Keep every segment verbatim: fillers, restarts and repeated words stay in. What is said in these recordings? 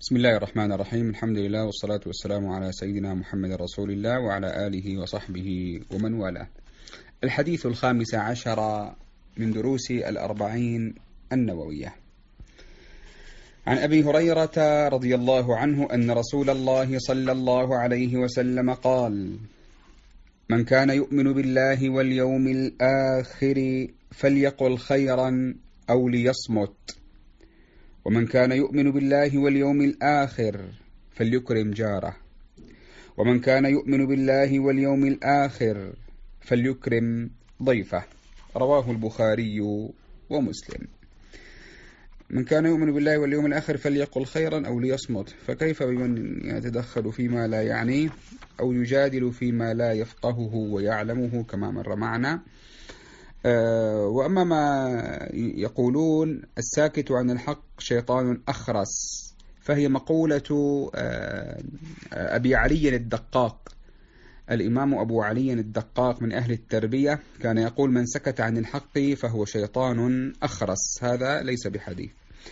بسم الله الرحمن الرحيم. الحمد لله والصلاة والسلام على سيدنا محمد رسول الله وعلى آله وصحبه ومن والاه. الحديث الخامس عشر من دروس الأربعين النووية. عن أبي هريرة رضي الله عنه أن رسول الله صلى الله عليه وسلم قال: من كان يؤمن بالله واليوم الآخر فليقل خيرا أو ليصمت، ومن كان يؤمن بالله واليوم الآخر فليكرم جاره، ومن كان يؤمن بالله واليوم الآخر فليكرم ضيفه. رواه البخاري ومسلم. من كان يؤمن بالله واليوم الآخر فليقل خيرا أو ليصمت، فكيف بمن يتدخل فيما لا يعنيه أو يجادل فيما لا يفقهه ويعلمه كما مر معنا. أه وأما ما يقولون الساكت عن الحق شيطان أخرس، فهي مقولة أه أبي علي الدقاق. الإمام أبو علي الدقاق من أهل التربية كان يقول: من سكت عن الحق فهو شيطان أخرس. هذا ليس بحديث.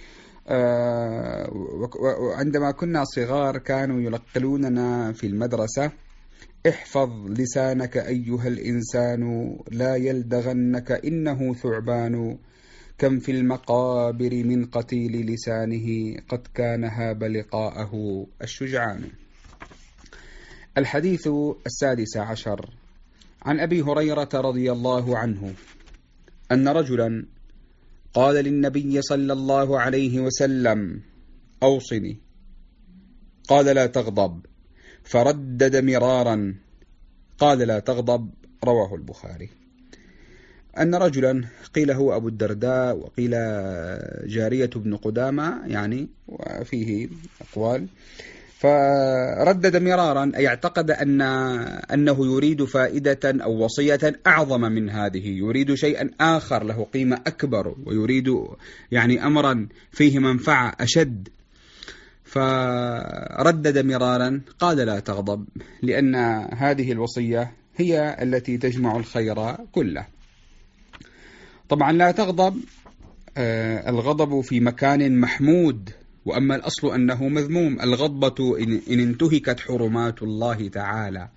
أه وعندما كنا صغار كانوا يلقلوننا في المدرسة: احفظ لسانك أيها الإنسان، لا يلدغنك إنه ثعبان، كم في المقابر من قتيل لسانه، قد كان هاب لقاءه الشجعان. الحديث السادس عشر. عن أبي هريرة رضي الله عنه أن رجلا قال للنبي صلى الله عليه وسلم: أوصني. قال: لا تغضب. فردد مرارا. قال: لا تغضب. رواه البخاري. أن رجلا، قيل هو أبو الدرداء وقيل جارية بن قدامة، يعني وفيه أقوال، فردد مرارا أي اعتقد أن أنه يريد فائدة أو وصية أعظم من هذه، يريد شيئا آخر له قيمة أكبر، ويريد يعني أمرا فيه منفعة أشد. فردد مرارا. قال: لا تغضب، لأن هذه الوصية هي التي تجمع الخير كله. طبعا لا تغضب، الغضب في مكان محمود، وأما الأصل أنه مذموم. الغضبة إن انتهكت حرمات الله تعالى،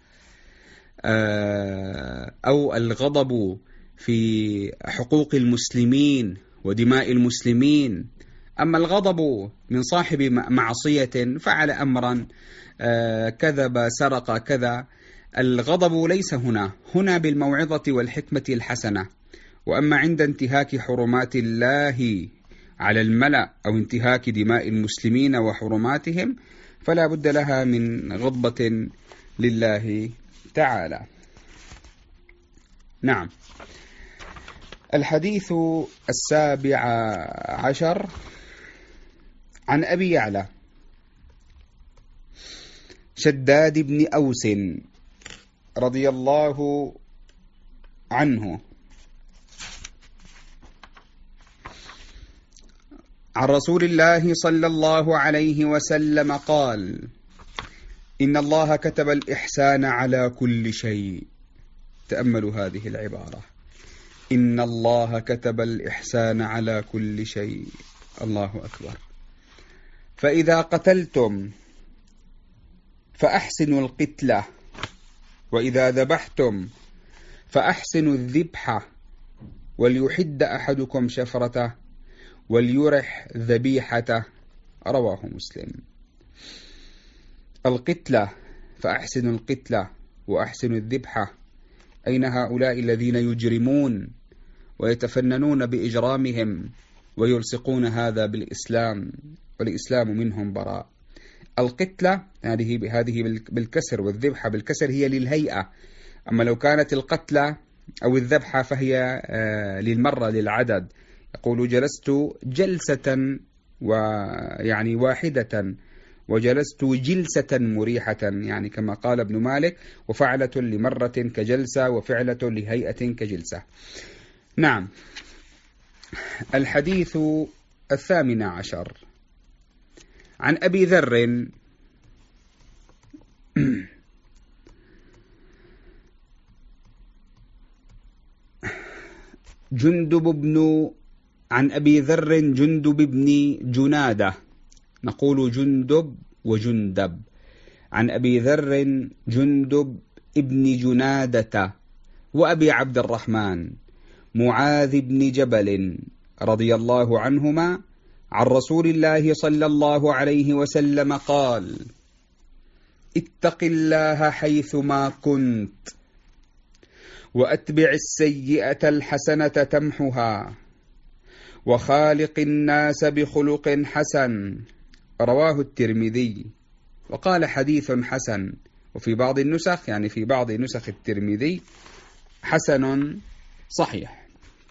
أو الغضب في حقوق المسلمين ودماء المسلمين. أما الغضب من صاحب معصية فعل أمرا كذب سرق كذا، الغضب ليس هنا هنا بالموعظة والحكمة الحسنة. وأما عند انتهاك حرمات الله على الملأ أو انتهاك دماء المسلمين وحرماتهم فلا بد لها من غضبة لله تعالى. نعم. الحديث السابع عشر. عن أبي يعلى شداد بن أوس رضي الله عنه عن رسول الله صلى الله عليه وسلم قال: إن الله كتب الإحسان على كل شيء. تأملوا هذه العبارة: إن الله كتب الإحسان على كل شيء. الله أكبر. فإذا قتلتم فأحسنوا القتلة، وإذا ذبحتم فأحسنوا الذبحة، وليحد أحدكم شفرته وليرح ذبيحته. رواه مسلم. القتلة، فأحسنوا القتلة وأحسنوا الذبحة. أين هؤلاء الذين يجرمون ويتفننون بإجرامهم ويلصقون هذا بالإسلام، والإسلام منهم براء؟ القتلة هذه بهذه بالكسر، والذبحة بالكسر هي للهيئة. أما لو كانت القتلة أو الذبحة فهي للمرة للعدد. يقول: جلست جلسة ويعني واحدة، وجلست جلسة مريحة، يعني كما قال ابن مالك: وفعلة لمرة كجلسة، وفعلة لهيئة كجلسة. نعم. الحديث الثامن عشر. عن أبي ذر جندب بن عن أبي ذر جندب بن جنادة نقول جندب وجندب. عن أبي ذر جندب ابن جنادة، وأبي عبد الرحمن معاذ بن جبل رضي الله عنهما عن رسول الله صلى الله عليه وسلم قال: اتق الله حيثما كنت، وأتبع السيئة الحسنة تمحها، وخالق الناس بخلق حسن. رواه الترمذي، وقال حديث حسن، وفي بعض النسخ يعني في بعض نسخ الترمذي حسن صحيح.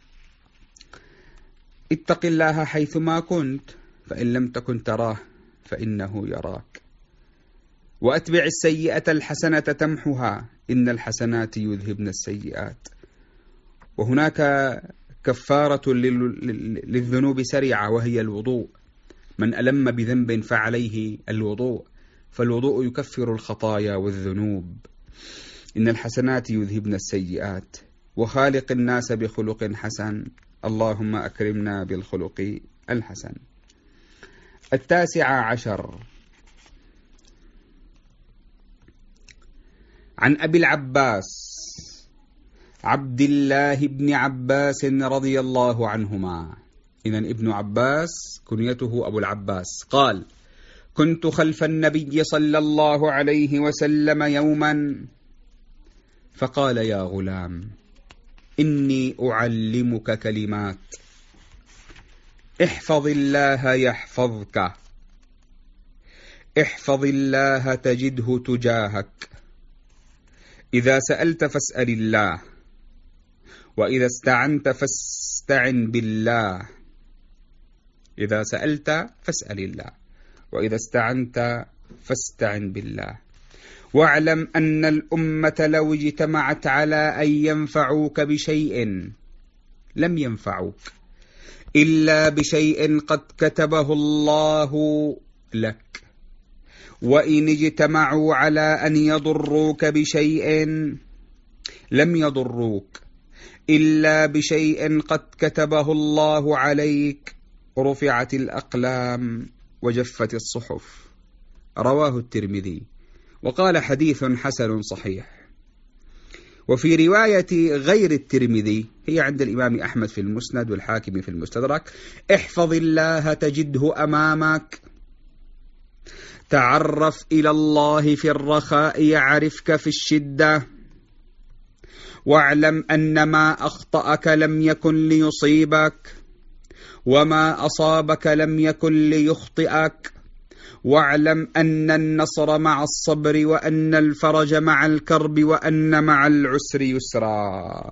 اتق الله حيثما كنت، فإن لم تكن تراه فإنه يراك. وأتبع السيئة الحسنة تمحها، إن الحسنات يذهبن السيئات. وهناك كفارة للذنوب سريعة وهي الوضوء. من ألم بذنب فعليه الوضوء، فالوضوء يكفر الخطايا والذنوب. إن الحسنات يذهبن السيئات، وخالق الناس بخلق حسن. اللهم أكرمنا بالخلق الحسن. التاسع عشر عن أبي العباس عبد الله بن عباس رضي الله عنهما، إذن ابن عباس كنيته أبو العباس، قال: كنت خلف النبي صلى الله عليه وسلم يوما فقال: يا غلام، إني أعلمك كلمات، احفظ الله يحفظك، احفظ الله تجده تجاهك، إذا سألت فاسأل الله، وإذا استعنت فاستعن بالله. إذا سألت فاسأل الله، وإذا استعنت فاستعن بالله. واعلم أن الأمة لو اجتمعت على أن ينفعوك بشيء لم ينفعوك إلا بشيء قد كتبه الله لك، وإن اجتمعوا على أن يضروك بشيء لم يضروك إلا بشيء قد كتبه الله عليك، رفعت الأقلام وجفت الصحف. رواه الترمذي، وقال حديث حسن صحيح. وفي رواية غير الترمذي، هي عند الإمام أحمد في المسند والحاكم في المستدرك: احفظ الله تجده أمامك، تعرف إلى الله في الرخاء يعرفك في الشدة، واعلم أن ما أخطأك لم يكن ليصيبك، وما أصابك لم يكن ليخطئك، واعلم أن النصر مع الصبر، وأن الفرج مع الكرب، وأن مع العسر يسرا.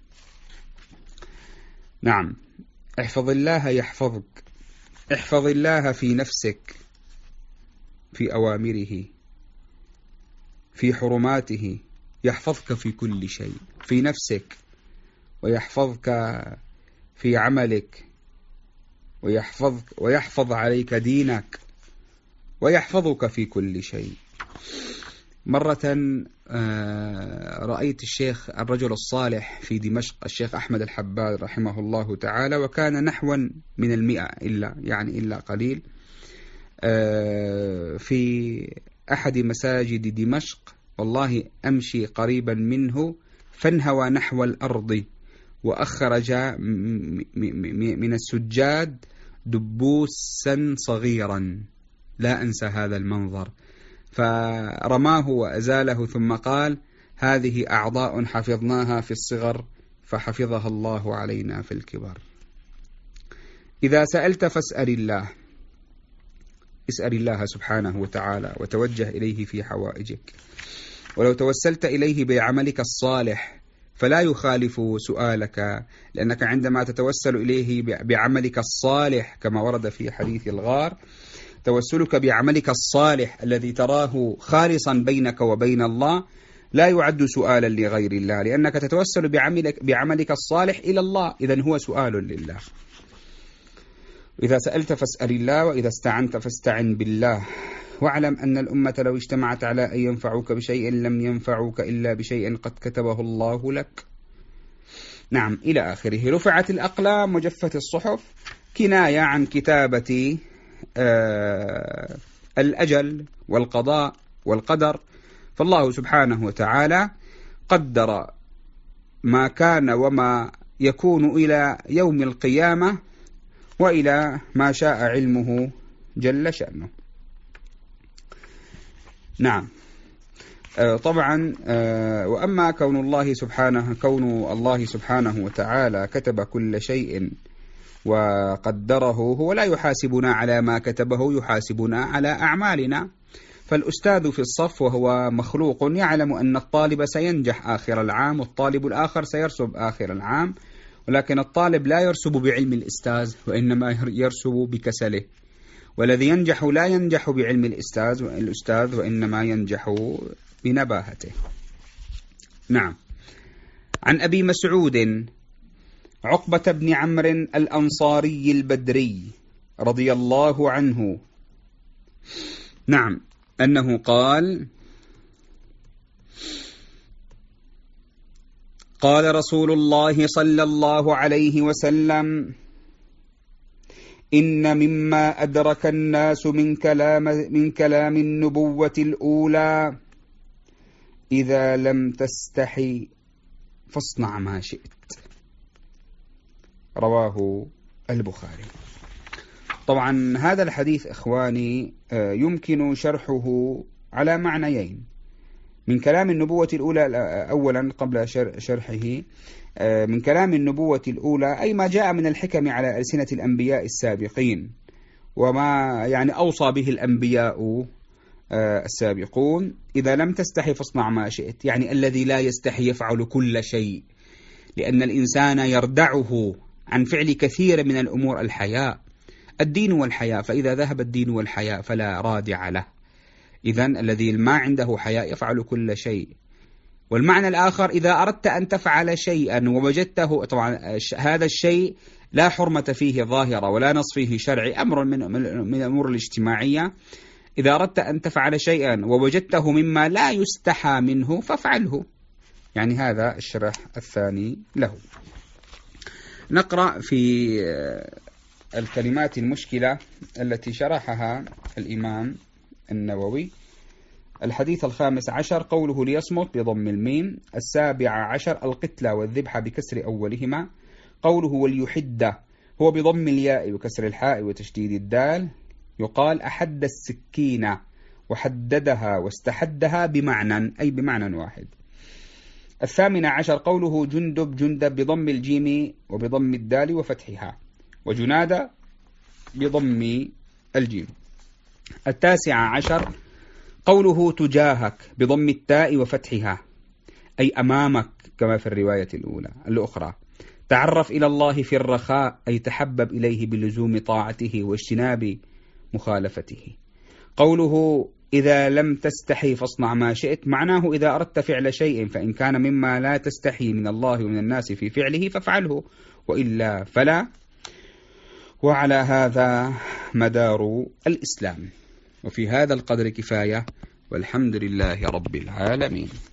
نعم، احفظ الله يحفظك. احفظ الله في نفسك، في أوامره، في حرماته، يحفظك في كل شيء، في نفسك، ويحفظك في عملك، ويحفظك ويحفظ عليك دينك، ويحفظك في كل شيء. مرة رأيت الشيخ الرجل الصالح في دمشق، الشيخ أحمد الحباد رحمه الله تعالى، وكان نحوا من المئة إلا يعني إلا قليل، في أحد مساجد دمشق. والله أمشي قريبا منه فانهوى نحو الأرض، وأخرج من السجاد دبوسا صغيرا، لا أنسى هذا المنظر، فرماه وأزاله ثم قال: هذه أعضاء حفظناها في الصغر فحفظها الله علينا في الكبر. إذا سألت فاسأل الله، اسأل الله سبحانه وتعالى وتوجه إليه في حوائجك. ولو توسلت إليه بعملك الصالح فلا يخالف سؤالك، لأنك عندما تتوسل إليه بعملك الصالح كما ورد في حديث الغار، توسلك بعملك الصالح الذي تراه خالصا بينك وبين الله لا يعد سؤالا لغير الله، لأنك تتوسل بعملك, بعملك الصالح إلى الله، إذن هو سؤال لله. إذا سألت فاسأل الله، وإذا استعنت فاستعن بالله. واعلم أن الأمة لو اجتمعت على أن ينفعوك بشيء لم ينفعوك إلا بشيء قد كتبه الله لك. نعم، إلى آخره. رفعت الأقلام وجفت الصحف، كناية عن كتابة الأجل والقضاء والقدر، فالله سبحانه وتعالى قدر ما كان وما يكون إلى يوم القيامة وإلى ما شاء علمه جل شأنه. نعم. طبعا وأما كون الله سبحانه كون الله سبحانه وتعالى كتب كل شيء وقدره، هو لا يحاسبنا على ما كتبه، يحاسبنا على أعمالنا. فالأستاذ في الصف وهو مخلوق يعلم أن الطالب سينجح آخر العام والطالب الآخر سيرسب آخر العام، ولكن الطالب لا يرسب بعلم الأستاذ وإنما يرسب بكسله، والذي ينجح لا ينجح بعلم الأستاذ الأستاذ وإنما ينجح بنباهته. نعم. عن أبي مسعود عقبة بن عمرو الأنصاري البدري رضي الله عنه، نعم، أنه قال: قال رسول الله صلى الله عليه وسلم: إن مما أدرك الناس من كلام من كلام النبوة الأولى: إذا لم تستحي فاصنع ما شئت. رواه البخاري. طبعا هذا الحديث إخواني يمكن شرحه على معنيين. من كلام النبوة الأولى أولا قبل شرحه، من كلام النبوة الأولى أي ما جاء من الحكم على ألسنة الأنبياء السابقين، وما يعني أوصى به الأنبياء السابقون. إذا لم تستحي فاصنع ما شئت، يعني الذي لا يستحي يفعل كل شيء، لأن الإنسان يردعه عن فعل كثير من الأمور الحياء، الدين والحياء، فإذا ذهب الدين والحياء فلا رادع له. إذن الذي ما عنده حياء يفعل كل شيء. والمعنى الآخر: إذا أردت أن تفعل شيئا ووجدته، طبعا هذا الشيء لا حرمة فيه ظاهرة ولا نص فيه شرعي، أمر من من الأمور الاجتماعية. إذا أردت أن تفعل شيئا ووجدته مما لا يستحى منه فافعله. يعني هذا الشرح الثاني له. نقرأ في الكلمات المشكلة التي شرحها الإمام النووي. الحديث الخامس عشر قوله: ليصمت بضم الميم. السابع عشر القتلى والذبح بكسر أولهما. قوله: وليحد هو بضم الياء وكسر الحاء وتشديد الدال. يقال: أحد السكينة وحددها واستحدها بمعنى، أي بمعنى واحد. الثامن عشر قوله: جندب جندب بضم الجيم وبضم الدال وفتحها، وجنادة بضم الجيم. التاسع عشر قوله: تجاهك بضم التاء وفتحها، أي أمامك كما في الرواية الأولى الأخرى. تعرف إلى الله في الرخاء، أي تحبب إليه بلزوم طاعته واجتناب مخالفته. قوله: إذا لم تستحي فاصنع ما شئت، معناه إذا أردت فعل شيء فإن كان مما لا تستحي من الله ومن الناس في فعله فافعله، وإلا فلا. وعلى هذا مدار الإسلام. وفي هذا القدر كفاية، والحمد لله رب العالمين.